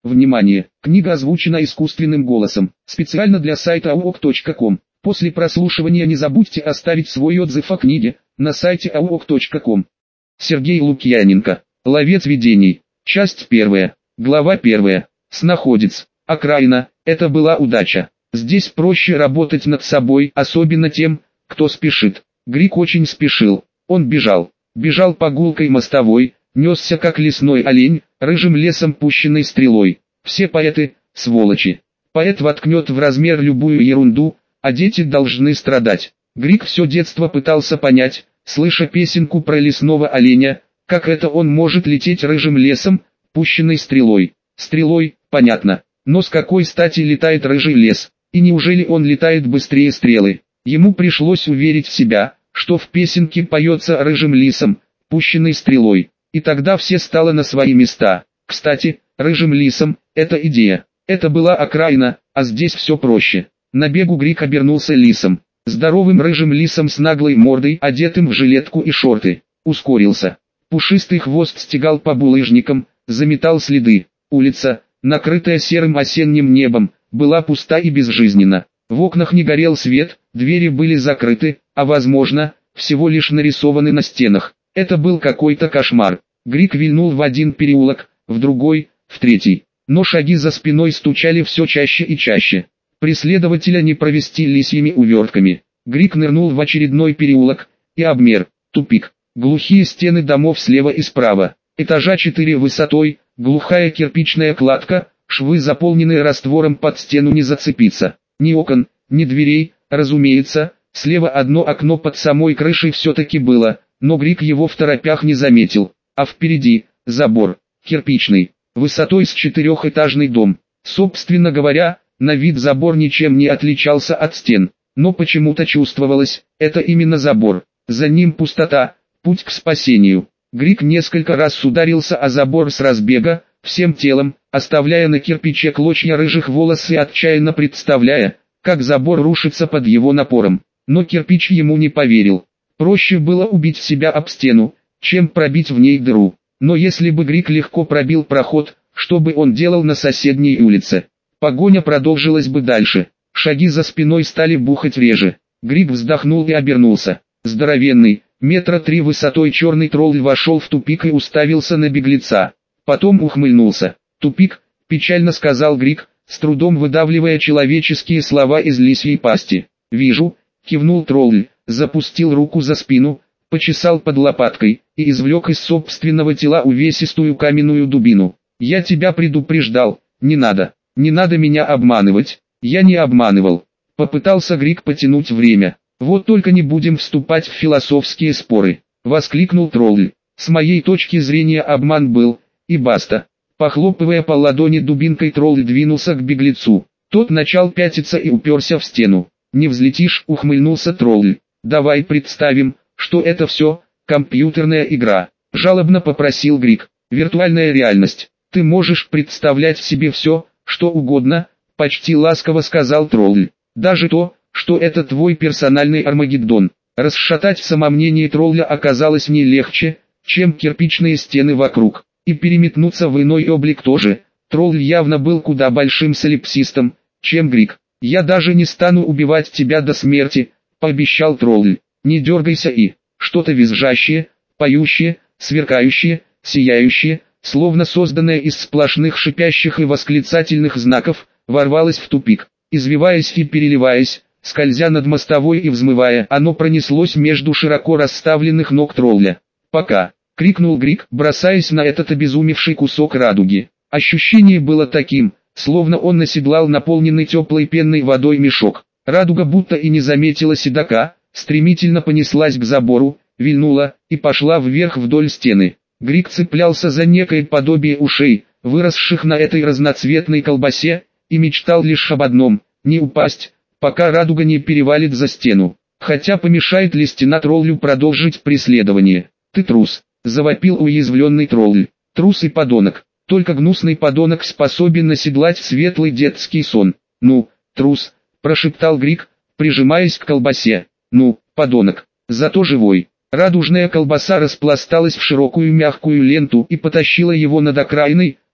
Внимание! Книга озвучена искусственным голосом, специально для сайта auk.com. После прослушивания не забудьте оставить свой отзыв о книге на сайте auk.com. Сергей Лукьяненко. Ловец видений. Часть 1. Глава 1. Снаходец. Окраина. Это была удача. Здесь проще работать над собой, особенно тем, кто спешит. Грик очень спешил. Он бежал. Бежал по гулкой мостовой, несся как лесной олень, рыжим лесом пущенной стрелой. Все поэты – сволочи. Поэт воткнет в размер любую ерунду, а дети должны страдать. Грик все детство пытался понять, слыша песенку про лесного оленя, как это он может лететь рыжим лесом, пущенной стрелой. Стрелой, понятно, но с какой стати летает рыжий лес, и неужели он летает быстрее стрелы? Ему пришлось уверить в себя, что в песенке поется рыжим лисом, пущенной стрелой, и тогда все стало на свои места. Кстати, рыжим лисом – это идея. Это была окраина, а здесь все проще. На бегу Грик обернулся лисом. Здоровым рыжим лисом с наглой мордой, одетым в жилетку и шорты. Ускорился. Пушистый хвост стегал по булыжникам, заметал следы. Улица, накрытая серым осенним небом, была пуста и безжизненна. В окнах не горел свет, двери были закрыты, а возможно, всего лишь нарисованы на стенах. Это был какой-то кошмар. Грик вильнул в один переулок, в другой, в третий. Но шаги за спиной стучали все чаще и чаще. Преследователя не провести лисьими увертками. Грик нырнул в очередной переулок и обмер. Тупик. Глухие стены домов слева и справа. Этажа 4 высотой, глухая кирпичная кладка, швы заполненные раствором, под стену не зацепиться. Ни окон, ни дверей, разумеется, слева одно окно под самой крышей все-таки было, но Грик его в торопях не заметил. А впереди, забор, кирпичный, высотой с 4-этажный дом. Собственно говоря, на вид забор ничем не отличался от стен, но почему-то чувствовалось, это именно забор. За ним пустота, путь к спасению. Грик несколько раз ударился о забор с разбега, всем телом, оставляя на кирпиче клочья рыжих волос и отчаянно представляя, как забор рушится под его напором. Но кирпич ему не поверил. Проще было убить себя об стену, чем пробить в ней дыру. Но если бы Грик легко пробил проход, что бы он делал на соседней улице? Погоня продолжилась бы дальше. Шаги за спиной стали бухать реже. Грик вздохнул и обернулся. Здоровенный, 3 метра высотой черный тролль вошел в тупик и уставился на беглеца. Потом ухмыльнулся. «Тупик», — печально сказал Грик, с трудом выдавливая человеческие слова из лисьей пасти. «Вижу», — кивнул тролль, запустил руку за спину, почесал под лопаткой и извлек из собственного тела увесистую каменную дубину. «Я тебя предупреждал, не надо меня обманывать». «Я не обманывал». Попытался Грик потянуть время. «Вот только не будем вступать в философские споры», — воскликнул тролль. «С моей точки зрения обман был, и баста». Похлопывая по ладони дубинкой, тролль двинулся к беглецу. Тот начал пятиться и уперся в стену. «Не взлетишь», — ухмыльнулся тролль. «Давай представим, что это все компьютерная игра», — жалобно попросил Грик. «Виртуальная реальность. Ты можешь представлять себе все, что угодно», — почти ласково сказал тролль. «Даже то, что это твой персональный Армагеддон». Расшатать самомнение тролля оказалось не легче, чем кирпичные стены вокруг. И переметнуться в иной облик тоже. Тролль явно был куда большим солипсистом, чем Грик. «Я даже не стану убивать тебя до смерти», — пообещал тролль. «Не дергайся». И что-то визжащее, поющее, сверкающее, сияющее, словно созданное из сплошных шипящих и восклицательных знаков, ворвалось в тупик. Извиваясь и переливаясь, скользя над мостовой и взмывая, оно пронеслось между широко расставленных ног тролля. «Пока!» — крикнул Грик, бросаясь на этот обезумевший кусок радуги. Ощущение было таким, словно он оседлал наполненный теплой пенной водой мешок. Радуга будто и не заметила седока, стремительно понеслась к забору, вильнула и пошла вверх вдоль стены. Грик цеплялся за некое подобие ушей, выросших на этой разноцветной колбасе, и мечтал лишь об одном — не упасть, пока радуга не перевалит за стену. Хотя помешает ли стена троллю продолжить преследование? «Ты трус!» — завопил уязвленный тролль. «Трус и подонок. Только гнусный подонок способен оседлать светлый детский сон». «Ну, трус!» — прошептал Грик, прижимаясь к колбасе. «Ну, подонок, зато живой». Радужная колбаса распласталась в широкую мягкую ленту и потащила его над окраиной,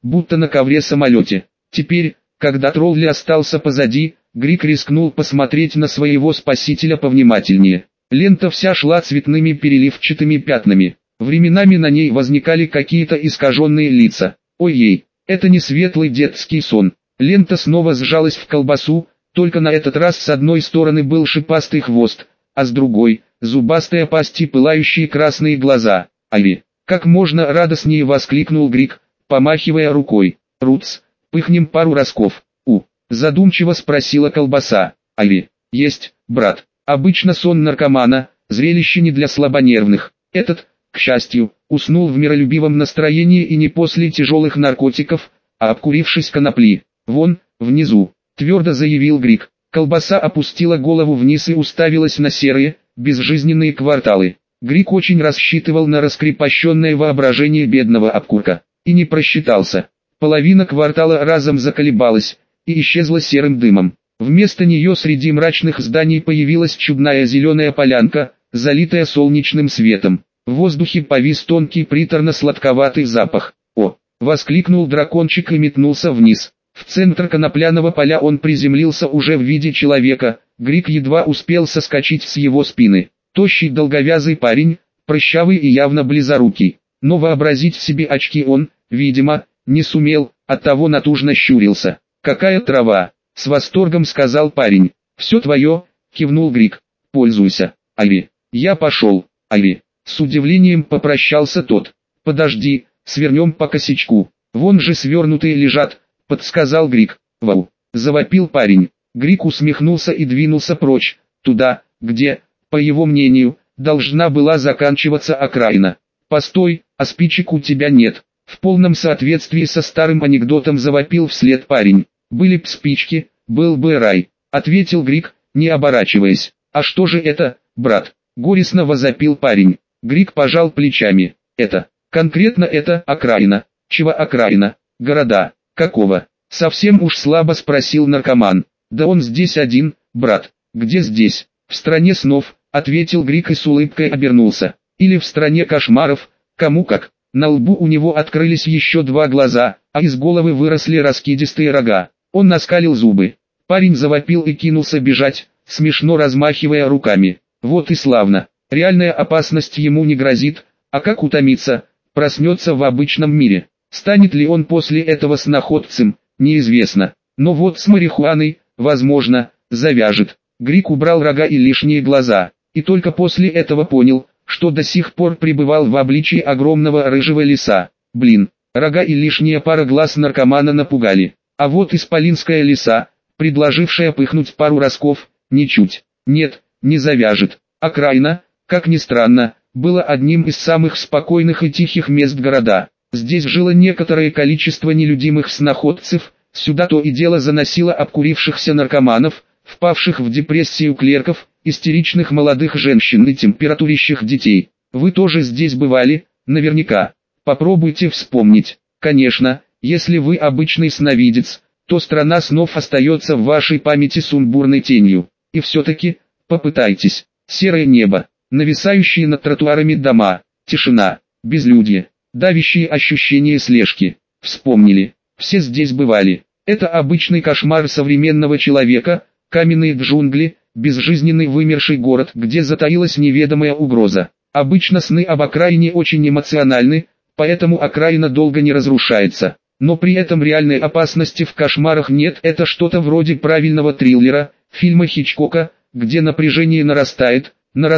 будто на ковре-самолете. Теперь, когда тролли остался позади, Грик рискнул посмотреть на своего спасителя повнимательнее. Лента вся шла цветными переливчатыми пятнами. Временами на ней возникали какие-то искаженные лица. Ой-ей, это не светлый детский сон. Лента снова сжалась в колбасу, только на этот раз с одной стороны был шипастый хвост, а с другой – зубастая пасть и пылающие красные глаза. «Ави!» – как можно радостнее воскликнул Грик, помахивая рукой. «Рутс, пыхнем пару разков». Задумчиво спросила колбаса. «Ави!» «Есть, брат». Обычно сон наркомана – зрелище не для слабонервных. Этот, к счастью, уснул в миролюбивом настроении и не после тяжелых наркотиков, а обкурившись конопли. «Вон, внизу», – твердо заявил Грик. Колбаса опустила голову вниз и уставилась на серые, безжизненные кварталы. Грик очень рассчитывал на раскрепощенное воображение бедного обкурка. И не просчитался. Половина квартала разом заколебалась и исчезла серым дымом. Вместо нее среди мрачных зданий появилась чудная зеленая полянка, залитая солнечным светом. В воздухе повис тонкий приторно-сладковатый запах. «О!» — воскликнул дракончик и метнулся вниз. В центр конопляного поля он приземлился уже в виде человека. Грик едва успел соскочить с его спины. Тощий долговязый парень, прыщавый и явно близорукий. Но вообразить себе очки он, видимо, не сумел, оттого натужно щурился. «Какая трава!» — с восторгом сказал парень. «Все твое!» — кивнул Грик. «Пользуйся, Ави!» «Я пошел, Ави!» С удивлением попрощался тот. «Подожди, свернем по косячку. Вон же свернутые лежат!» — подсказал Грик. «Вау!» — завопил парень. Грик усмехнулся и двинулся прочь, туда, где, по его мнению, должна была заканчиваться окраина. «Постой, а спичек у тебя нет!» В полном соответствии со старым анекдотом завопил вслед парень. «Были б спички, был бы рай», — ответил Грик, не оборачиваясь. «А что же это, брат?» — горестно возопил парень. Грик пожал плечами. Конкретно это окраина». «Чего окраина? Города. Какого?» «Совсем уж слабо спросил наркоман. «Да он здесь один, брат». «Где здесь?» «В стране снов», — ответил Грик и с улыбкой обернулся. «Или в стране кошмаров, кому как». На лбу у него открылись еще два глаза, а из головы выросли раскидистые рога. Он наскалил зубы. Парень завопил и кинулся бежать, смешно размахивая руками. Вот и славно. Реальная опасность ему не грозит, а как утомиться, проснется в обычном мире. Станет ли он после этого сноходцем, неизвестно. Но вот с марихуаной, возможно, завяжет. Грик убрал рога и лишние глаза, и только после этого понял, что до сих пор пребывал в обличии огромного рыжего лиса. Блин, рога и лишняя пара глаз наркомана напугали. А вот исполинская лиса, предложившая пыхнуть пару разков, ничуть. Нет, не завяжет. Окраина, как ни странно, было одним из самых спокойных и тихих мест города. Здесь жило некоторое количество нелюдимых сноходцев, сюда то и дело заносило обкурившихся наркоманов, впавших в депрессию клерков, истеричных молодых женщин и температурящих детей. Вы тоже здесь бывали, наверняка. Попробуйте вспомнить. Конечно, если вы обычный сновидец, то страна снов остается в вашей памяти сумбурной тенью. И все-таки, попытайтесь. Серое небо, нависающие над тротуарами дома, тишина, безлюдье, давящие ощущения слежки. Вспомнили, все здесь бывали. Это обычный кошмар современного человека, каменные джунгли, безжизненный вымерший город, где затаилась неведомая угроза. Обычно сны об окраине очень эмоциональны, поэтому окраина долго не разрушается. Но при этом реальной опасности в кошмарах нет. Это что-то вроде правильного триллера, фильма Хичкока, где напряжение нарастает,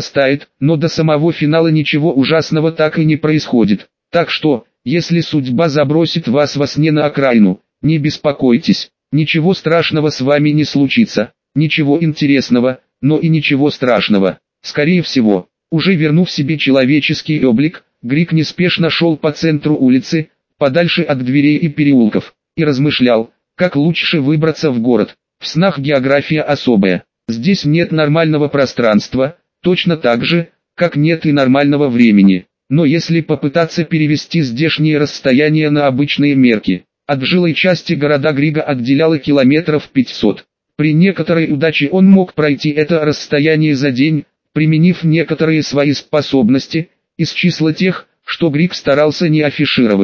но до самого финала ничего ужасного так и не происходит. Так что, если судьба забросит вас во сне на окраину, не беспокойтесь, ничего страшного с вами не случится. Ничего интересного, но и ничего страшного. Скорее всего, уже вернув себе человеческий облик, Грик неспешно шел по центру улицы, подальше от дверей и переулков, и размышлял, как лучше выбраться в город. В снах география особая. Здесь нет нормального пространства, точно так же, как нет и нормального времени. Но если попытаться перевести здешние расстояния на обычные мерки, от жилой части города Грига отделяло километров 500. При некоторой удаче он мог пройти это расстояние за день, применив некоторые свои способности, из числа тех, что Грик старался не афишировать.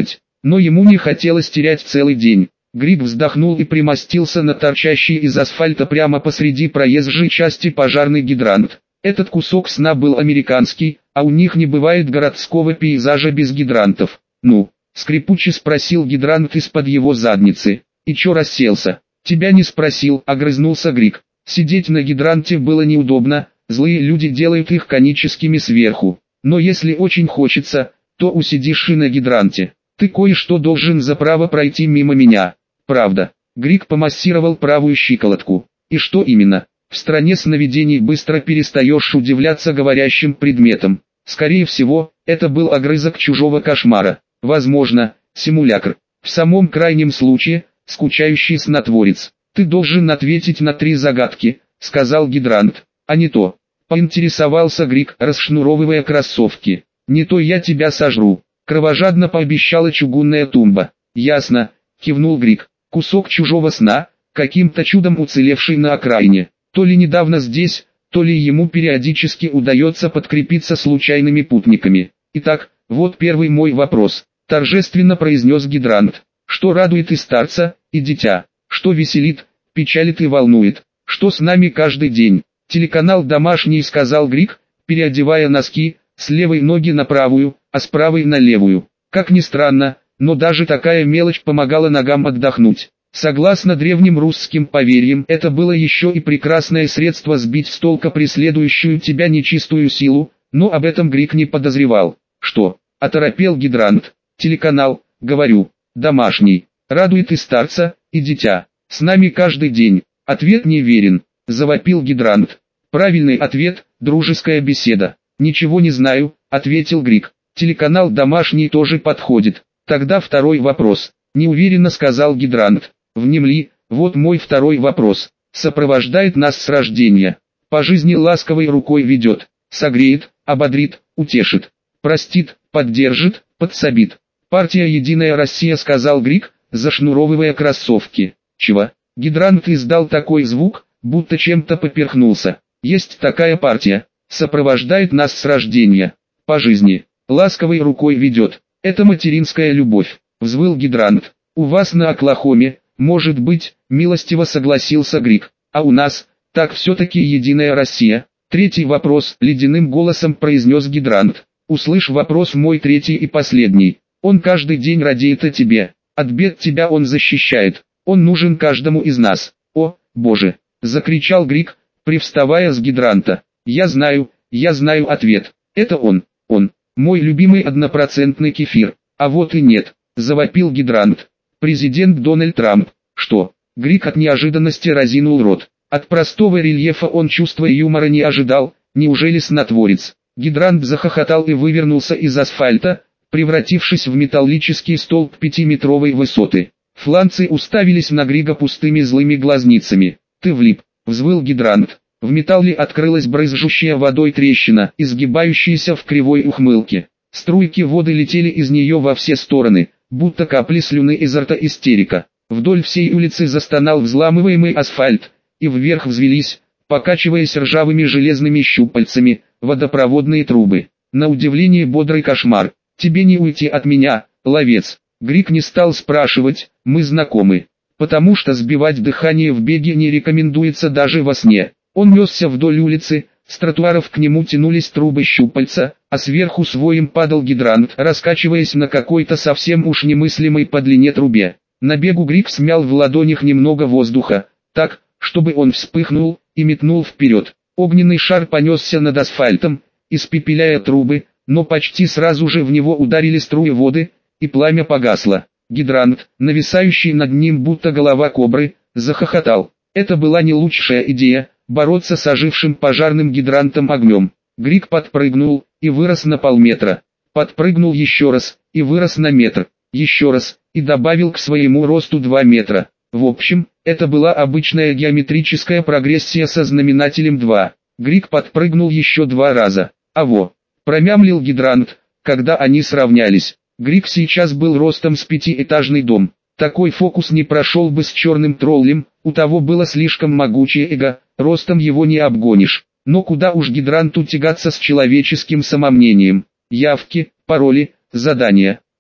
но ему не хотелось терять целый день. Грик вздохнул и примостился на торчащий из асфальта прямо посреди проезжей части пожарный гидрант. Этот кусок сна был американский, а у них не бывает городского пейзажа без гидрантов. «Ну?» — скрипуче спросил гидрант из-под его задницы. «И чё расселся?» «Тебя не спросил», — огрызнулся Грик. Сидеть на гидранте было неудобно, злые люди делают их коническими сверху. Но если очень хочется, то усидишь и на гидранте. Ты кое-что должен за право пройти мимо меня. Правда. Грик помассировал правую щиколотку. И что именно? В стране сновидений быстро перестаешь удивляться говорящим предметам. Скорее всего, это был огрызок чужого кошмара. Возможно, симулякр. В самом крайнем случае, скучающий снотворец. Ты должен ответить на 3 загадки, сказал гидрант. А не то. Поинтересовался Грик, расшнуровывая кроссовки. Не то я тебя сожру. Кровожадно пообещала чугунная тумба. Ясно, кивнул Грик. Кусок чужого сна, каким-то чудом уцелевший на окраине. То ли недавно здесь, то ли ему периодически удается подкрепиться случайными путниками. Итак, вот первый мой вопрос. Торжественно произнес гидрант. Что радует и старца, и дитя? Что веселит, печалит и волнует? Что с нами каждый день? Телеканал «Домашний», сказал Грик, переодевая носки, с левой ноги на правую, а с правой на левую. Как ни странно, но даже такая мелочь помогала ногам отдохнуть. Согласно древним русским поверьям, это было еще и прекрасное средство сбить с толка преследующую тебя нечистую силу, но об этом Грик не подозревал. Что? Оторопел гидрант. Телеканал, говорю, «Домашний». Радует и старца, и дитя. С нами каждый день. Ответ неверен. Завопил гидрант. Правильный ответ, дружеская беседа. Ничего не знаю, ответил Грик. Телеканал «Домашний» тоже подходит. Тогда второй вопрос. Неуверенно сказал гидрант. Внемли, вот мой второй вопрос. Сопровождает нас с рождения. По жизни ласковой рукой ведет. Согреет, ободрит, утешит. Простит, поддержит, подсобит. Партия «Единая Россия», сказал Грик, зашнуровывая кроссовки. Чего? Гидрант издал такой звук, будто чем-то поперхнулся. Есть такая партия. Сопровождает нас с рождения. По жизни. Ласковой рукой ведет. Это материнская любовь. Взвыл гидрант. У вас на Оклахоме, может быть, милостиво согласился Грик. А у нас, так все-таки «Единая Россия». Третий вопрос, ледяным голосом произнес гидрант. Услышь вопрос мой третий и последний. Он каждый день радеет о тебе. От бед тебя он защищает. Он нужен каждому из нас. О, Боже! Закричал Грик, привставая с гидранта. Я знаю ответ. Это он. Мой любимый 100% кефир. А вот и нет. Завопил гидрант. Президент Дональд Трамп. Что? Грик от неожиданности разинул рот. От простого рельефа он чувства юмора не ожидал. Неужели снотворец? Гидрант захохотал и вывернулся из асфальта, превратившись в металлический столб 5-метровой высоты. Фланцы уставились на Грига пустыми злыми глазницами. «Ты влип», — взвыл гидрант. В металле открылась брызжущая водой трещина, изгибающаяся в кривой ухмылке. Струйки воды летели из нее во все стороны, будто капли слюны изо рта истерика. Вдоль всей улицы застонал взламываемый асфальт, и вверх взвелись, покачиваясь ржавыми железными щупальцами, водопроводные трубы. На удивление бодрый кошмар. «Тебе не уйти от меня, ловец». Грик не стал спрашивать, мы знакомы. Потому что сбивать дыхание в беге не рекомендуется даже во сне. Он несся вдоль улицы, с тротуаров к нему тянулись трубы щупальца, а сверху своим падал гидрант, раскачиваясь на какой-то совсем уж немыслимой по длине трубе. На бегу Грик смял в ладонях немного воздуха, так, чтобы он вспыхнул, и метнул вперед. Огненный шар понесся над асфальтом, испепеляя трубы, но почти сразу же в него ударили струи воды, и пламя погасло. Гидрант, нависающий над ним будто голова кобры, захохотал. Это была не лучшая идея, бороться с ожившим пожарным гидрантом огнем. Грик подпрыгнул, и вырос на полметра. Подпрыгнул еще раз, и вырос на метр. Еще раз, и добавил к своему росту 2 метра. В общем, это была обычная геометрическая прогрессия со знаменателем 2. Грик подпрыгнул еще 2 раза. «Аво!» — промямлил гидрант, когда они сравнялись. Грик сейчас был ростом с 5-этажный дом. Такой фокус не прошел бы с черным троллем, у того было слишком могучее эго, ростом его не обгонишь. Но куда уж гидранту тягаться с человеческим самомнением. Явки, пароли, задания.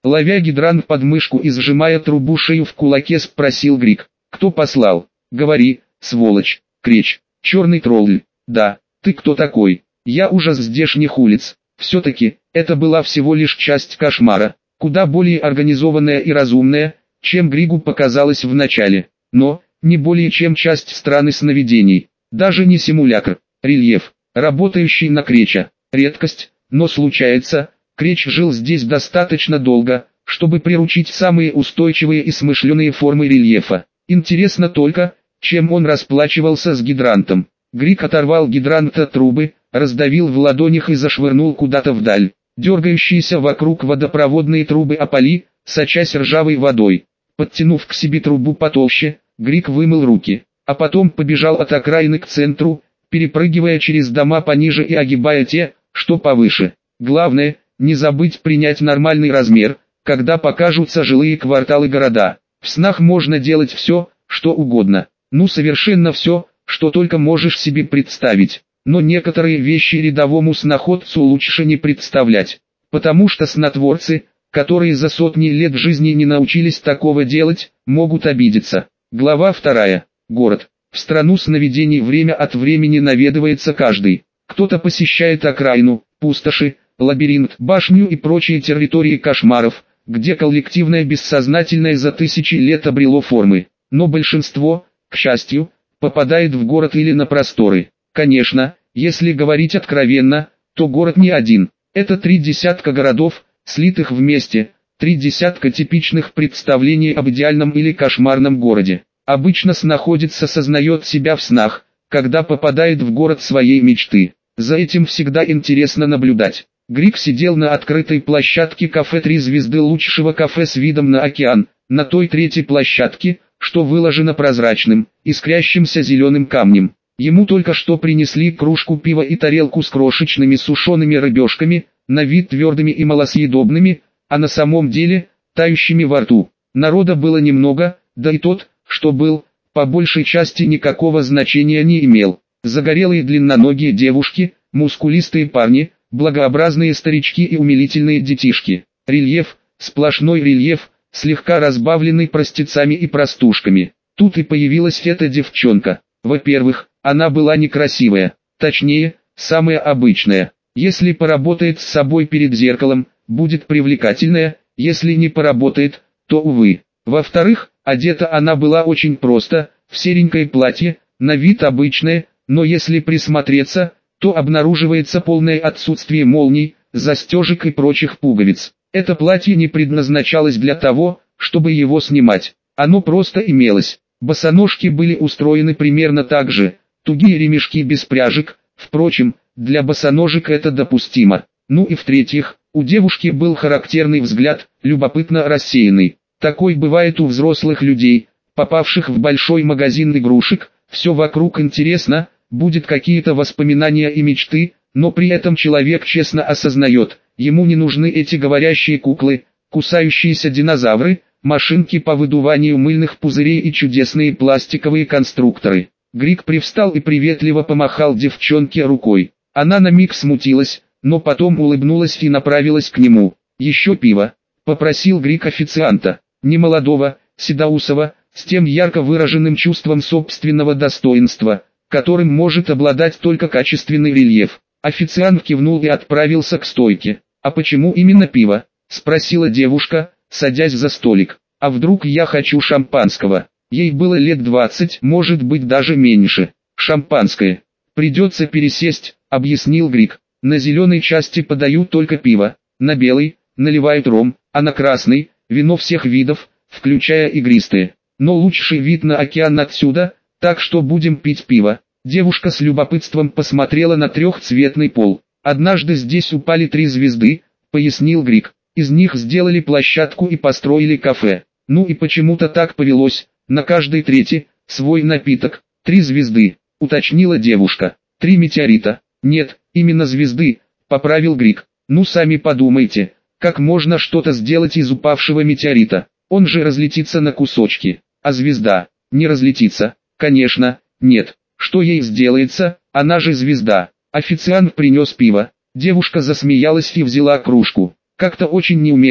Ловя гидрант под мышку и сжимая трубу шею в кулаке, спросил Грик. Кто послал? Говори, сволочь. Креч. Черный тролль. Да, ты кто такой? Я ужас здешних улиц. Все-таки, это была всего лишь часть кошмара, куда более организованная и разумная, чем Григу показалось в начале. Но, не более чем часть страны сновидений. Даже не симулякр. Рельеф, работающий на Креча. Редкость, но случается. Креч жил здесь достаточно долго, чтобы приручить самые устойчивые и смышленые формы рельефа. Интересно только, чем он расплачивался с гидрантом. Грик оторвал гидрант от трубы, раздавил в ладонях и зашвырнул куда-то вдаль. Дергающиеся вокруг водопроводные трубы опали, сочась ржавой водой. Подтянув к себе трубу потолще, Грик вымыл руки, а потом побежал от окраины к центру, перепрыгивая через дома пониже и огибая те, что повыше. Главное, не забыть принять нормальный размер, когда покажутся жилые кварталы города. В снах можно делать все, что угодно. Ну совершенно все, что только можешь себе представить. Но некоторые вещи рядовому сноходцу лучше не представлять. Потому что снотворцы, которые за сотни лет жизни не научились такого делать, могут обидеться. Глава 2. Город. В страну сновидений время от времени наведывается каждый. Кто-то посещает окраину, пустоши, лабиринт, башню и прочие территории кошмаров, где коллективное бессознательное за тысячи лет обрело формы. Но большинство, к счастью, попадает в город или на просторы. Конечно, если говорить откровенно, то город не один. Это 3 десятка городов, слитых вместе, 3 десятка типичных представлений об идеальном или кошмарном городе. Обычно сноходец осознает себя в снах, когда попадает в город своей мечты. За этим всегда интересно наблюдать. Грик сидел на открытой площадке кафе «Три звезды», лучшего кафе с видом на океан, на той третьей площадке, что выложена прозрачным, искрящимся зеленым камнем. Ему только что принесли кружку пива и тарелку с крошечными сушеными рыбешками, на вид твердыми и малосъедобными, а на самом деле, тающими во рту. Народа было немного, да и тот, что был, по большей части никакого значения не имел. Загорелые длинноногие девушки, мускулистые парни, благообразные старички и умилительные детишки. Рельеф, сплошной рельеф, слегка разбавленный простецами и простушками. Тут и появилась эта девчонка. Во-первых, она была некрасивая, точнее, самая обычная. Если поработает с собой перед зеркалом, будет привлекательная, если не поработает, то увы. Во-вторых, одета она была очень просто, в серенькое платье, на вид обычное, но если присмотреться, то обнаруживается полное отсутствие молний, застежек и прочих пуговиц. Это платье не предназначалось для того, чтобы его снимать. Оно просто имелось. Босоножки были устроены примерно так же, тугие ремешки без пряжек, впрочем, для босоножек это допустимо. Ну и в-третьих, у девушки был характерный взгляд, любопытно рассеянный. Такой бывает у взрослых людей, попавших в большой магазин игрушек, все вокруг интересно, будет какие-то воспоминания и мечты, но при этом человек честно осознает, ему не нужны эти говорящие куклы, кусающиеся динозавры, машинки по выдуванию мыльных пузырей и чудесные пластиковые конструкторы. Грик привстал и приветливо помахал девчонке рукой. Она на миг смутилась, но потом улыбнулась и направилась к нему. «Еще пиво», — попросил Грик официанта, немолодого, седоусого, с тем ярко выраженным чувством собственного достоинства, которым может обладать только качественный рельеф. Официант кивнул и отправился к стойке. «А почему именно пиво?» — спросила девушка, садясь за столик. «А вдруг я хочу шампанского?» Ей было лет 20, может быть даже меньше. «Шампанское. Придется пересесть», — объяснил Грик. «На зеленой части подают только пиво, на белой наливают ром, а на красной — вино всех видов, включая игристые. Но лучший вид на океан отсюда, так что будем пить пиво». Девушка с любопытством посмотрела на трехцветный пол. «Однажды здесь упали 3 звезды», — пояснил Грик. «Из них сделали площадку и построили кафе. Ну и почему-то так повелось, на каждой трети свой напиток. 3 звезды», — уточнила девушка. 3 метеорита. «Нет, именно звезды», — поправил Грик. «Ну сами подумайте, как можно что-то сделать из упавшего метеорита? Он же разлетится на кусочки. А звезда не разлетится?» «Конечно, нет. Что ей сделается, она же звезда». Официант принес пиво. Девушка засмеялась и взяла кружку. Как-то очень неумело,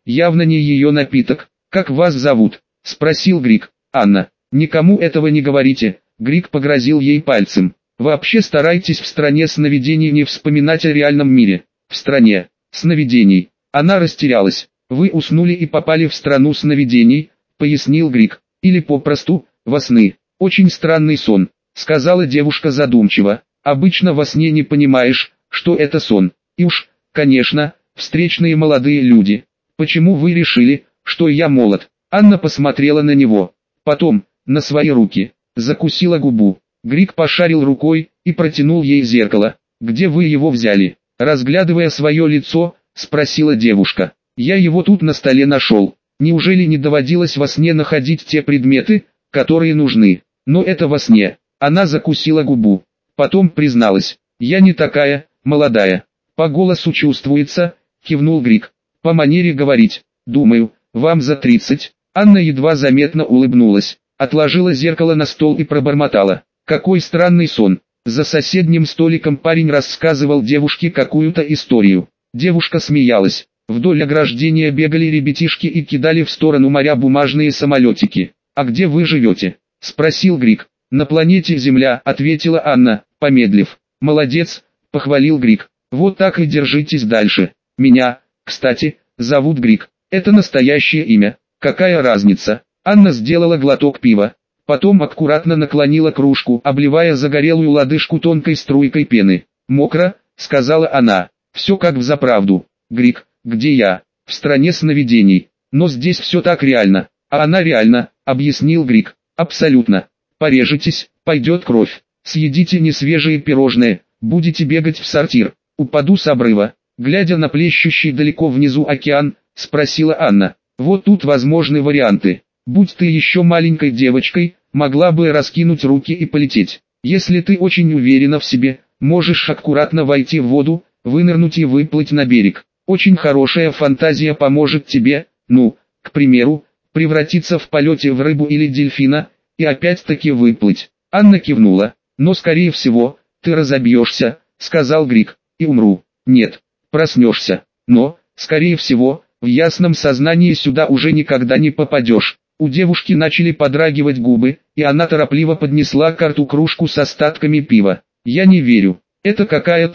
явно не ее напиток. «Как вас зовут?» – спросил Грик. «Анна». «Никому этого не говорите», – Грик погрозил ей пальцем. «Вообще старайтесь в стране сновидений не вспоминать о реальном мире». «В стране сновидений». Она растерялась. «Вы уснули и попали в страну сновидений», – пояснил Грик. «Или попросту, во сны». «Очень странный сон», – сказала девушка задумчиво. «Обычно во сне не понимаешь, что это сон. И уж, конечно, встречные молодые люди. Почему вы решили, что я молод?» Анна посмотрела на него. Потом, на свои руки. Закусила губу. Грик пошарил рукой и протянул ей зеркало. «Где вы его взяли?» Разглядывая свое лицо, спросила девушка. «Я его тут на столе нашел. Неужели не доводилось во сне находить те предметы, которые нужны?» «Но это во сне». Она закусила губу. Потом призналась. «Я не такая, молодая». «По голосу чувствуется», кивнул Грик. «По манере говорить. Думаю, вам за 30. Анна едва заметно улыбнулась, отложила зеркало на стол и пробормотала. «Какой странный сон». За соседним столиком парень рассказывал девушке какую-то историю. Девушка смеялась. Вдоль ограждения бегали ребятишки и кидали в сторону моря бумажные самолетики. «А где вы живете?» – спросил Грик. «На планете Земля», – ответила Анна, помедлив. «Молодец», – похвалил Грик. «Вот так и держитесь дальше. Меня, кстати, зовут Грик. Это настоящее имя. Какая разница?» Анна сделала глоток пива. Потом аккуратно наклонила кружку, обливая загорелую лодыжку тонкой струйкой пены. «Мокро», — сказала она. «Все как взаправду. Грик, где я? В стране сновидений. Но здесь все так реально». «А она реально», — объяснил Грик. «Абсолютно. Порежетесь, пойдет кровь. Съедите несвежие пирожные, будете бегать в сортир. Упаду с обрыва». Глядя на плещущий далеко внизу океан, спросила Анна. «Вот тут возможны варианты. Будь ты еще маленькой девочкой, могла бы раскинуть руки и полететь. Если ты очень уверена в себе, можешь аккуратно войти в воду, вынырнуть и выплыть на берег. Очень хорошая фантазия поможет тебе, ну, к примеру, превратиться в полете в рыбу или дельфина, и опять-таки выплыть». Анна кивнула. «Но скорее всего, ты разобьешься», — сказал Грик, — «и умру». «Нет, проснешься. Но, скорее всего, в ясном сознании сюда уже никогда не попадешь». У девушки начали подрагивать губы, и она торопливо поднесла к рту кружку с остатками пива. «Я не верю. Это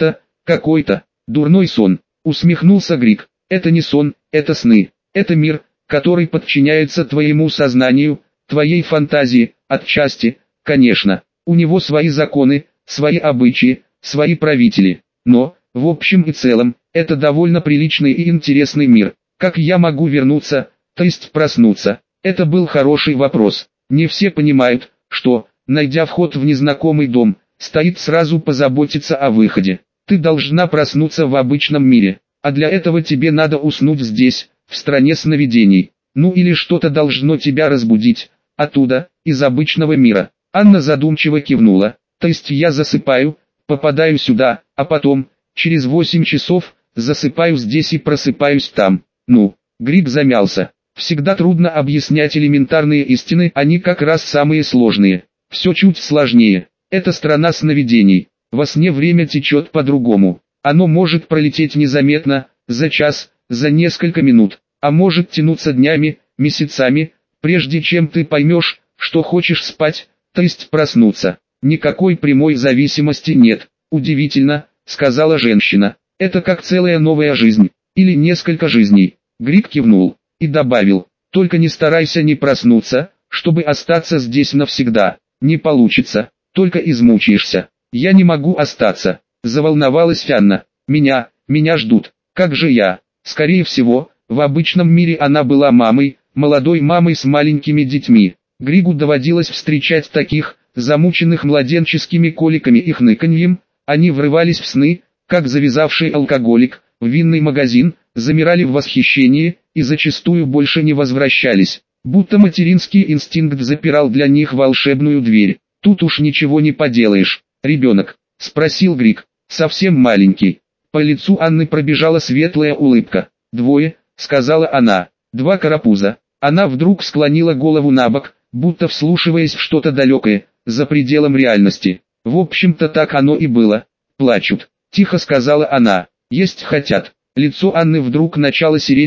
какой-то дурной сон», — усмехнулся Грик. «Это не сон, это сны. Это мир, который подчиняется твоему сознанию, твоей фантазии, отчасти, конечно. У него свои законы, свои обычаи, свои правители. Но, в общем и целом, это довольно приличный и интересный мир. Как я могу вернуться, то есть проснуться?» Это был хороший вопрос. Не все понимают, что, найдя вход в незнакомый дом, стоит сразу позаботиться о выходе. Ты должна проснуться в обычном мире, а для этого тебе надо уснуть здесь, в стране сновидений. Ну или что-то должно тебя разбудить, оттуда, из обычного мира. Анна задумчиво кивнула. То есть я засыпаю, попадаю сюда, а потом, через 8 часов, засыпаю здесь и просыпаюсь там. Ну, Грик замялся. Всегда трудно объяснять элементарные истины, они как раз самые сложные. Все чуть сложнее. Это страна сновидений. Во сне время течет по-другому. Оно может пролететь незаметно, за час, за несколько минут, а может тянуться днями, месяцами, прежде чем ты поймешь, что хочешь спать, то есть проснуться. Никакой прямой зависимости нет. «Удивительно», — сказала женщина. «Это как целая новая жизнь, или несколько жизней». Грик кивнул и добавил: «Только не старайся не проснуться, чтобы остаться здесь навсегда. Не получится, только измучаешься». «Я не могу остаться», — заволновалась Анна. Меня ждут. Как же я?» Скорее всего, в обычном мире она была мамой, молодой мамой с маленькими детьми. Григу доводилось встречать таких, замученных младенческими коликами и хныканьем. Они врывались в сны, как завязавший алкоголик, в винный магазин, замирали в восхищении и зачастую больше не возвращались, будто материнский инстинкт запирал для них волшебную дверь. «Тут уж ничего не поделаешь. Ребенок?» — спросил Грик. «Совсем маленький». По лицу Анны пробежала светлая улыбка. «Двое», — сказала она, — «два карапуза». Она вдруг склонила голову набок, будто вслушиваясь в что-то далекое, за пределом реальности. «В общем-то так оно и было. Плачут», — тихо сказала она. «Есть хотят». Лицо Анны вдруг начало сереть,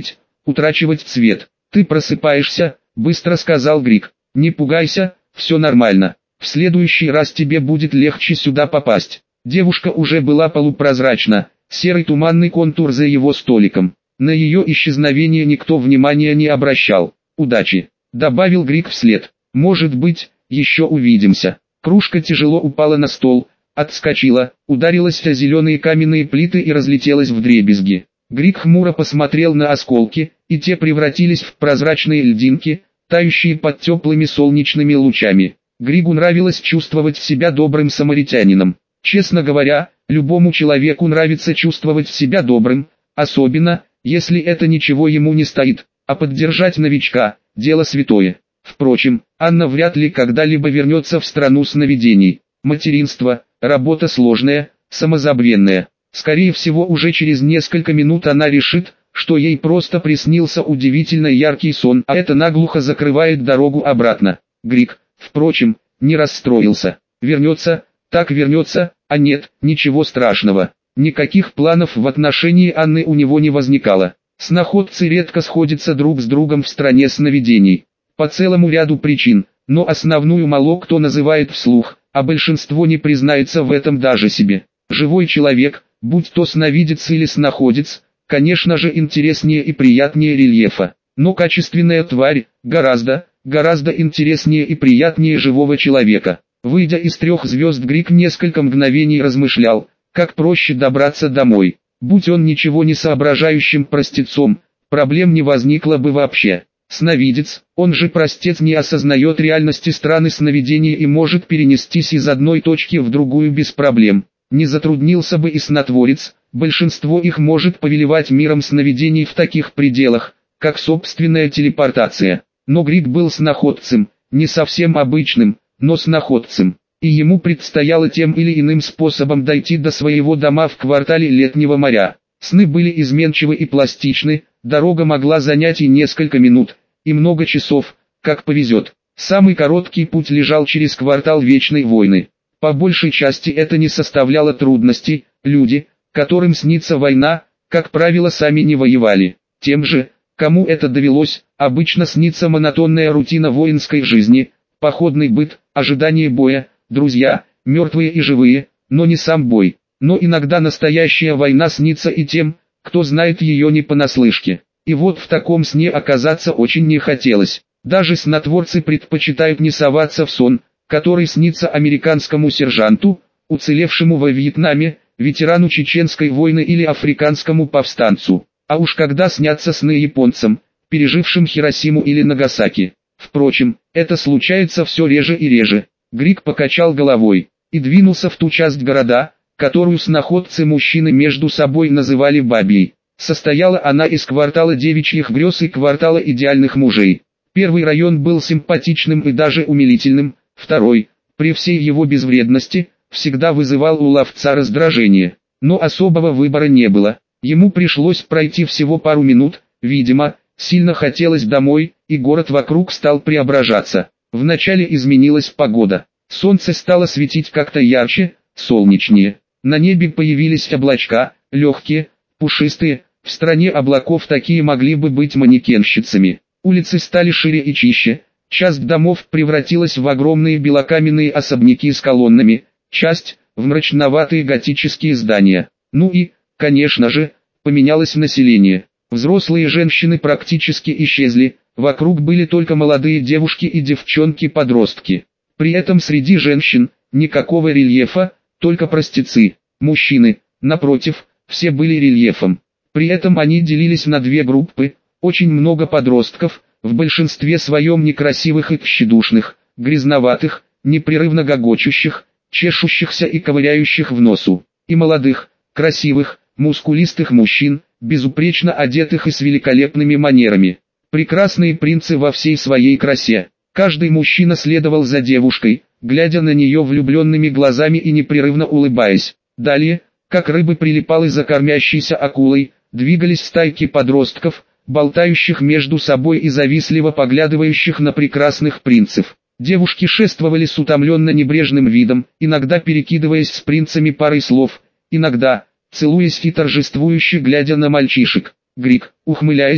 утрачивать цвет. «Ты просыпаешься», — быстро сказал Грик. «Не пугайся, все нормально. В следующий раз тебе будет легче сюда попасть». Девушка уже была полупрозрачна, серый туманный контур за его столиком. На ее исчезновение никто внимания не обращал. «Удачи», — добавил Грик вслед. «Может быть, еще увидимся». Кружка тяжело упала на стол, отскочила, ударилась о зеленые каменные плиты и разлетелась вдребезги. Грик хмуро посмотрел на осколки, и те превратились в прозрачные льдинки, тающие под теплыми солнечными лучами. Григу нравилось чувствовать себя добрым самаритянином. Честно говоря, любому человеку нравится чувствовать себя добрым, особенно, если это ничего ему не стоит, а поддержать новичка – дело святое. Впрочем, Анна вряд ли когда-либо вернется в страну сновидений. Материнство – работа сложная, самозабвенная. Скорее всего, уже через несколько минут она решит, что ей просто приснился удивительно яркий сон, а это наглухо закрывает дорогу обратно. Грик, впрочем, не расстроился. Вернется, так вернется, а нет, ничего страшного. Никаких планов в отношении Анны у него не возникало. Сноходцы редко сходятся друг с другом в стране сновидений. По целому ряду причин, но основную мало кто называет вслух, а большинство не признается в этом даже себе. Живой человек, будь то сновидец или сноходец, конечно же интереснее и приятнее рельефа. Но качественная тварь, гораздо интереснее и приятнее живого человека. Выйдя из 3 звезд, Грик несколько мгновений размышлял, как проще добраться домой. Будь он ничего не соображающим простецом, проблем не возникло бы вообще. Сновидец, он же простец, не осознает реальности страны сновидений и может перенестись из одной точки в другую без проблем. Не затруднился бы и снотворец, большинство их может повелевать миром сновидений в таких пределах, как собственная телепортация. Но Грик был сноходцем, не совсем обычным, но сноходцем, и ему предстояло тем или иным способом дойти до своего дома в квартале Летнего моря. Сны были изменчивы и пластичны, дорога могла занять и несколько минут, и много часов, как повезет. Самый короткий путь лежал через квартал Вечной войны. По большей части это не составляло трудностей, люди, которым снится война, как правило сами не воевали. Тем же, кому это довелось, обычно снится монотонная рутина воинской жизни, походный быт, ожидание боя, друзья, мертвые и живые, но не сам бой. Но иногда настоящая война снится и тем, кто знает ее не понаслышке. И вот в таком сне оказаться очень не хотелось. Даже снотворцы предпочитают не соваться в сон, который снится американскому сержанту, уцелевшему во Вьетнаме, ветерану Чеченской войны или африканскому повстанцу. А уж когда снятся сны японцам, пережившим Хиросиму или Нагасаки. Впрочем, это случается все реже и реже. Грик покачал головой и двинулся в ту часть города, которую сноходцы-мужчины между собой называли Бабьей. Состояла она из квартала девичьих грез и квартала идеальных мужей. Первый район был симпатичным и даже умилительным, второй, при всей его безвредности, всегда вызывал у ловца раздражение. Но особого выбора не было. Ему пришлось пройти всего пару минут, видимо, сильно хотелось домой, и город вокруг стал преображаться. Вначале изменилась погода. Солнце стало светить как-то ярче, солнечнее. На небе появились облачка, легкие, пушистые, в стране облаков такие могли бы быть манекенщицами. Улицы стали шире и чище, часть домов превратилась в огромные белокаменные особняки с колоннами, часть – в мрачноватые готические здания. Ну и, конечно же, поменялось население. Взрослые женщины практически исчезли, вокруг были только молодые девушки и девчонки-подростки. При этом среди женщин никакого рельефа, только простецы. Мужчины, напротив, все были рельефом. При этом они делились на 2 группы, очень много подростков, в большинстве своем некрасивых и тщедушных, грязноватых, непрерывно гогочущих, чешущихся и ковыряющих в носу, и молодых, красивых, мускулистых мужчин, безупречно одетых и с великолепными манерами. Прекрасные принцы во всей своей красе. Каждый мужчина следовал за девушкой, глядя на нее влюбленными глазами и непрерывно улыбаясь. Далее, как рыбы прилипалы за кормящейся акулой, двигались стайки подростков, болтающих между собой и завистливо поглядывающих на прекрасных принцев. Девушки шествовали с утомленно небрежным видом, иногда перекидываясь с принцами парой слов, иногда, целуясь и торжествующе глядя на мальчишек. Грик, ухмыляясь,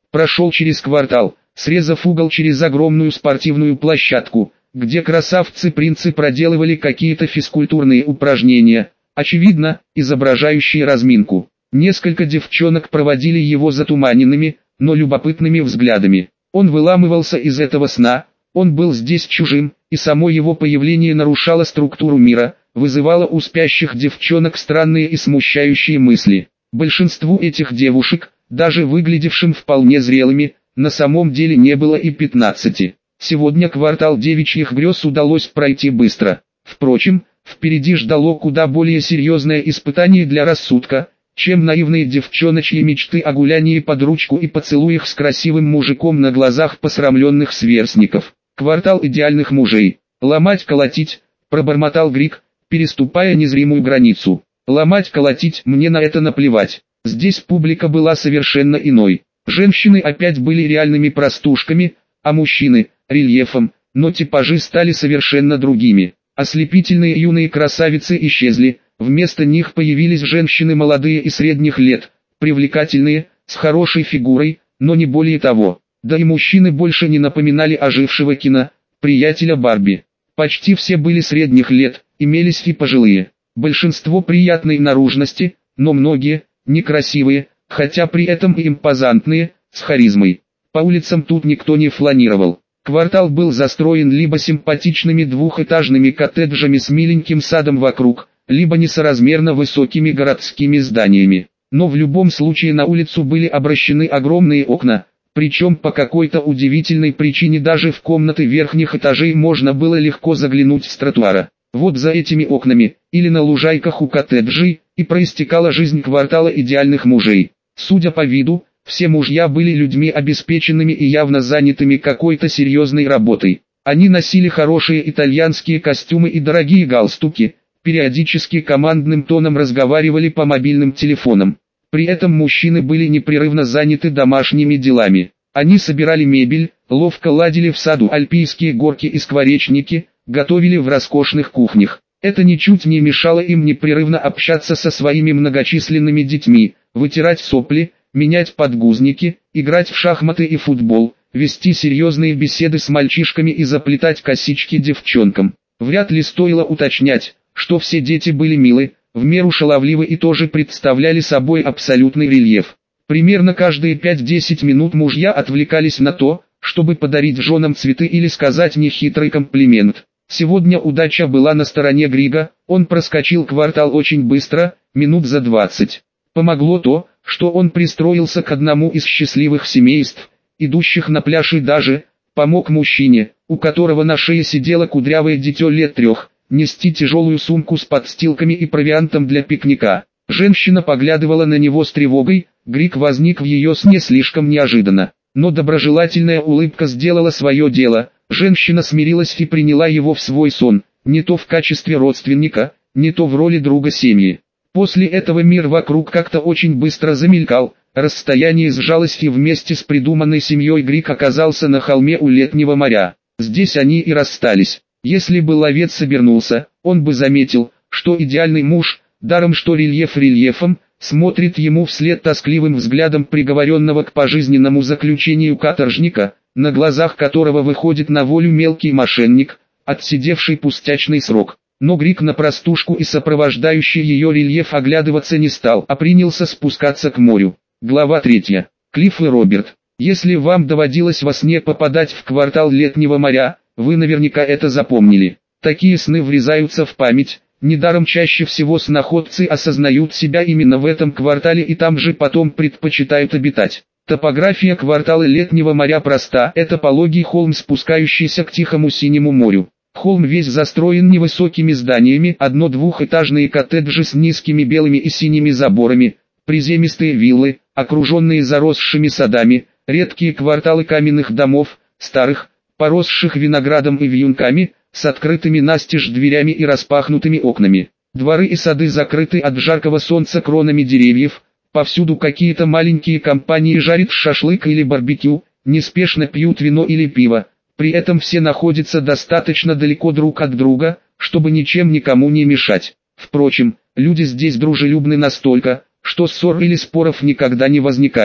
Прошел через квартал, срезав угол через огромную спортивную площадку, где красавцы-принцы проделывали какие-то физкультурные упражнения, очевидно, изображающие разминку. Несколько девчонок проводили его затуманенными, но любопытными взглядами. Он выламывался из этого сна, он был здесь чужим, и само его появление нарушало структуру мира, вызывало у спящих девчонок странные и смущающие мысли. Большинству этих девушек, даже выглядевшим вполне зрелыми, на самом деле не было и 15. Сегодня квартал девичьих грез удалось пройти быстро. Впрочем, впереди ждало куда более серьезное испытание для рассудка, чем наивные девчоночьи мечты о гулянии под ручку и поцелуях с красивым мужиком на глазах посрамленных сверстников. Квартал идеальных мужей. Ломать-колотить, пробормотал Грик, переступая незримую границу. Ломать-колотить, мне на это наплевать. Здесь публика была совершенно иной. Женщины опять были реальными простушками, а мужчины – рельефом, но типажи стали совершенно другими. Ослепительные юные красавицы исчезли, вместо них появились женщины молодые и средних лет, привлекательные, с хорошей фигурой, но не более того. Да и мужчины больше не напоминали ожившего приятеля Барби. Почти все были средних лет, имелись и пожилые. Большинство приятной наружности, но многие – некрасивые, хотя при этом и импозантные, с харизмой. По улицам тут никто не фланировал. Квартал был застроен либо симпатичными двухэтажными коттеджами с миленьким садом вокруг, либо несоразмерно высокими городскими зданиями. Но в любом случае на улицу были обращены огромные окна, причем по какой-то удивительной причине даже в комнаты верхних этажей можно было легко заглянуть с тротуара. Вот за этими окнами, или на лужайках у коттеджей, и проистекала жизнь квартала идеальных мужей. Судя по виду, все мужья были людьми обеспеченными и явно занятыми какой-то серьезной работой. Они носили хорошие итальянские костюмы и дорогие галстуки, периодически командным тоном разговаривали по мобильным телефонам. При этом мужчины были непрерывно заняты домашними делами. Они собирали мебель, ловко ладили в саду альпийские горки и скворечники, готовили в роскошных кухнях. Это ничуть не мешало им непрерывно общаться со своими многочисленными детьми, вытирать сопли, менять подгузники, играть в шахматы и футбол, вести серьезные беседы с мальчишками и заплетать косички девчонкам. Вряд ли стоило уточнять, что все дети были милы, в меру шаловливы и тоже представляли собой абсолютный рельеф. Примерно каждые 5-10 минут мужья отвлекались на то, чтобы подарить женам цветы или сказать нехитрый комплимент. Сегодня удача была на стороне Грига, он проскочил квартал очень быстро, минут за 20. Помогло то, что он пристроился к одному из счастливых семейств, идущих на пляж, и даже помог мужчине, у которого на шее сидело кудрявое дитё лет 3, нести тяжелую сумку с подстилками и провиантом для пикника. Женщина поглядывала на него с тревогой, Григ возник в ее сне слишком неожиданно. Но доброжелательная улыбка сделала свое дело, женщина смирилась и приняла его в свой сон, не то в качестве родственника, не то в роли друга семьи. После этого мир вокруг как-то очень быстро замелькал, расстояние сжалось, и вместе с придуманной семьей Григ оказался на холме у Летнего моря. Здесь они и расстались. Если бы ловец обернулся, он бы заметил, что идеальный муж, даром что рельеф рельефом, смотрит ему вслед тоскливым взглядом приговоренного к пожизненному заключению каторжника, на глазах которого выходит на волю мелкий мошенник, отсидевший пустячный срок. Но Григ на простушку и сопровождающий ее рельеф оглядываться не стал, а принялся спускаться к морю. Глава 3. Клифф и Роберт. Если вам доводилось во сне попадать в квартал Летнего моря, вы наверняка это запомнили. Такие сны врезаются в память. Недаром чаще всего сноходцы осознают себя именно в этом квартале и там же потом предпочитают обитать. Топография квартала Летнего моря проста. Это пологий холм, спускающийся к тихому синему морю. Холм весь застроен невысокими зданиями, одно-двухэтажные коттеджи с низкими белыми и синими заборами, приземистые виллы, окруженные заросшими садами, редкие кварталы каменных домов, старых, поросших виноградом и вьюнками, с открытыми настежь дверями и распахнутыми окнами. Дворы и сады закрыты от жаркого солнца кронами деревьев, повсюду какие-то маленькие компании жарят шашлык или барбекю, неспешно пьют вино или пиво. При этом все находятся достаточно далеко друг от друга, чтобы ничем никому не мешать. Впрочем, люди здесь дружелюбны настолько, что ссор или споров никогда не возникает.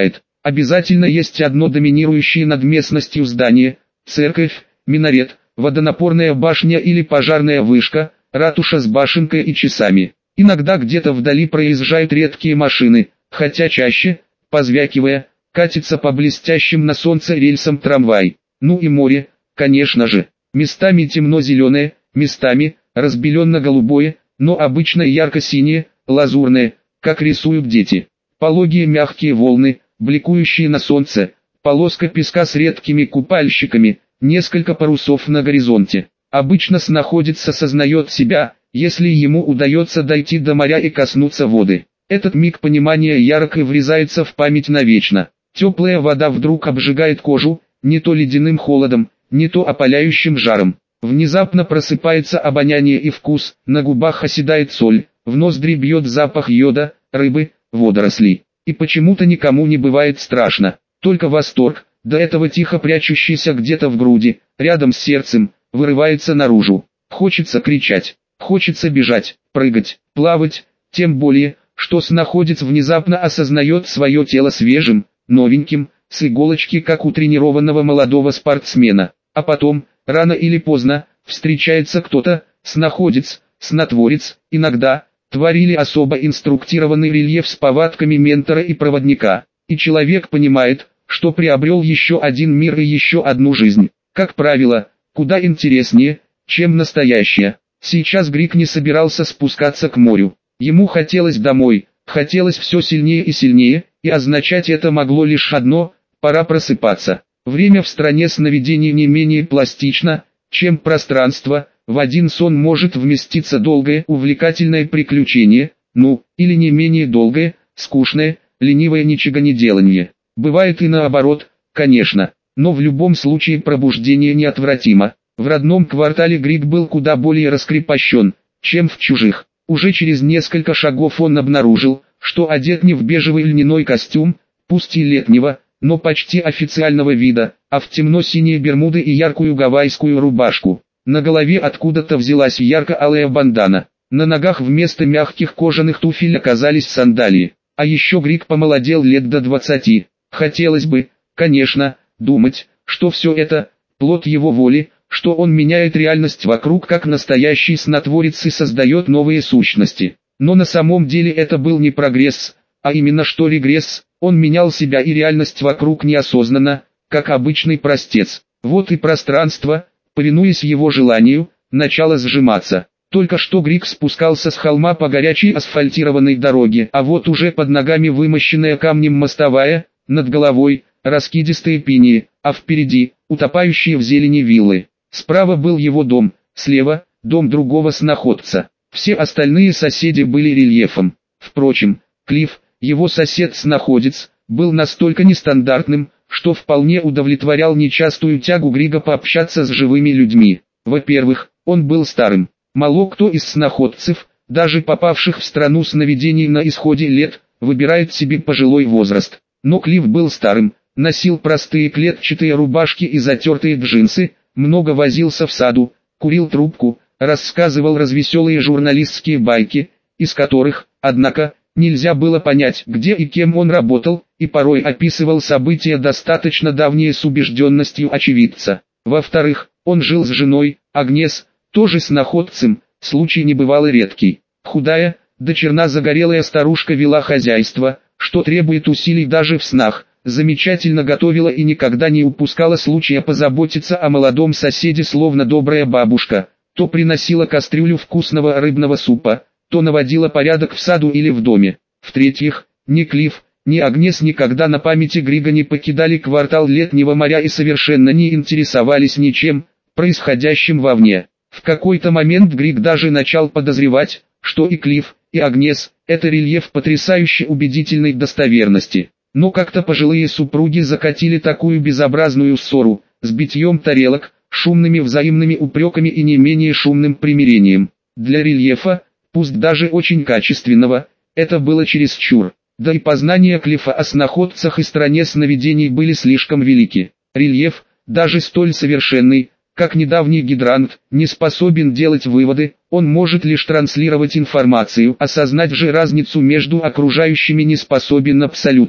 Обязательно есть одно доминирующее над местностью здание, церковь, минарет, водонапорная башня или пожарная вышка, ратуша с башенкой и часами. Иногда где-то вдали проезжают редкие машины, хотя чаще, позвякивая, катится по блестящим на солнце рельсам трамвай. Ну и море, конечно же, местами темно-зеленое, местами разбеленно-голубое, но обычно ярко-синее, лазурное, как рисуют дети. Пологие мягкие волны, бликующие на солнце, полоска песка с редкими купальщиками, несколько парусов на горизонте. Обычно снаходец сознает себя, если ему удается дойти до моря и коснуться воды. Этот миг понимания ярко врезается в память навечно. Теплая вода вдруг обжигает кожу, не то ледяным холодом, не то опаляющим жаром. Внезапно просыпается обоняние и вкус, на губах оседает соль, в ноздри бьет запах йода, рыбы, водорослей. И почему-то никому не бывает страшно, только восторг, до этого тихо прячущийся где-то в груди, рядом с сердцем, вырывается наружу. Хочется кричать, хочется бежать, прыгать, плавать, тем более, что снаходец внезапно осознает свое тело свежим, новеньким, с иголочки как у тренированного молодого спортсмена. А потом, рано или поздно, встречается кто-то, снаходец, снотворец, иногда, творили особо инструктированный рельеф с повадками ментора и проводника. И человек понимает, что приобрел еще один мир и еще одну жизнь. Как правило, куда интереснее, чем настоящая. Сейчас Грик не собирался спускаться к морю. Ему хотелось домой, хотелось все сильнее, и означать это могло лишь одно – пора просыпаться. Время в стране сновидений не менее пластично, чем пространство. В один сон может вместиться долгое, увлекательное приключение, или не менее долгое, скучное, ленивое ничегонеделание. Бывает и наоборот, конечно, но в любом случае пробуждение неотвратимо. В родном квартале Грик был куда более раскрепощен, чем в чужих. Уже через несколько шагов он обнаружил, что одет не в бежевый льняной костюм, пусть и летнего, но почти официального вида, а в темно-синие бермуды и яркую гавайскую рубашку. На голове откуда-то взялась ярко-алая бандана. На ногах вместо мягких кожаных туфель оказались сандалии. А еще Грик помолодел лет до 20. Хотелось бы, конечно, думать, что все это – плод его воли, что он меняет реальность вокруг как настоящий снотворец и создает новые сущности. Но на самом деле это был не прогресс, а именно что регресс. Он менял себя и реальность вокруг неосознанно, как обычный простец. Вот и пространство, повинуясь его желанию, начало сжиматься. Только что Грик спускался с холма по горячей асфальтированной дороге, а вот уже под ногами вымощенная камнем мостовая, над головой раскидистые пинии, а впереди утопающие в зелени виллы. Справа был его дом, слева дом другого сноходца. Все остальные соседи были рельефом. Впрочем, Клифф, его сосед-сноходец, был настолько нестандартным, что вполне удовлетворял нечастую тягу Грига пообщаться с живыми людьми. Во-первых, он был старым. Мало кто из сноходцев, даже попавших в страну сновидений на исходе лет, выбирает себе пожилой возраст. Но Клифф был старым, носил простые клетчатые рубашки и затертые джинсы, много возился в саду, курил трубку, рассказывал развеселые журналистские байки, из которых, однако, нельзя было понять, где и кем он работал, и порой описывал события достаточно давние с убежденностью очевидца. Во-вторых, он жил с женой, Агнес, тоже сноходцем, случай небывало редкий. Худая, до черна загорелая старушка вела хозяйство, что требует усилий даже в снах, замечательно готовила и никогда не упускала случая позаботиться о молодом соседе словно добрая бабушка, то приносила кастрюлю вкусного рыбного супа, то наводила порядок в саду или в доме. В-третьих, ни Клифф, ни Агнес никогда на памяти Грига не покидали квартал Летнего моря и совершенно не интересовались ничем, происходящим вовне. В какой-то момент Григ даже начал подозревать, что и Клифф, и Агнес – это рельеф потрясающе убедительной достоверности. Но как-то пожилые супруги закатили такую безобразную ссору, с битьем тарелок, шумными взаимными упреками и не менее шумным примирением. Для рельефа, пусть даже очень качественного, это было чересчур. Да и познания Клиффа о сноходцах и стране сновидений были слишком велики. Рельеф, даже столь совершенный, как недавний гидрант, не способен делать выводы, он может лишь транслировать информацию, осознать же разницу между окружающими не способен абсолютно.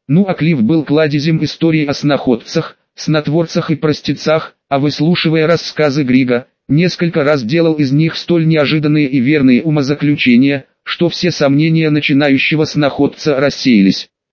Ну а Клифф был кладезем историй о сноходцах, снотворцах и простецах, а выслушивая рассказы Грига, несколько раз делал из них столь неожиданные и верные умозаключения, что все сомнения начинающего сноходца рассеялись.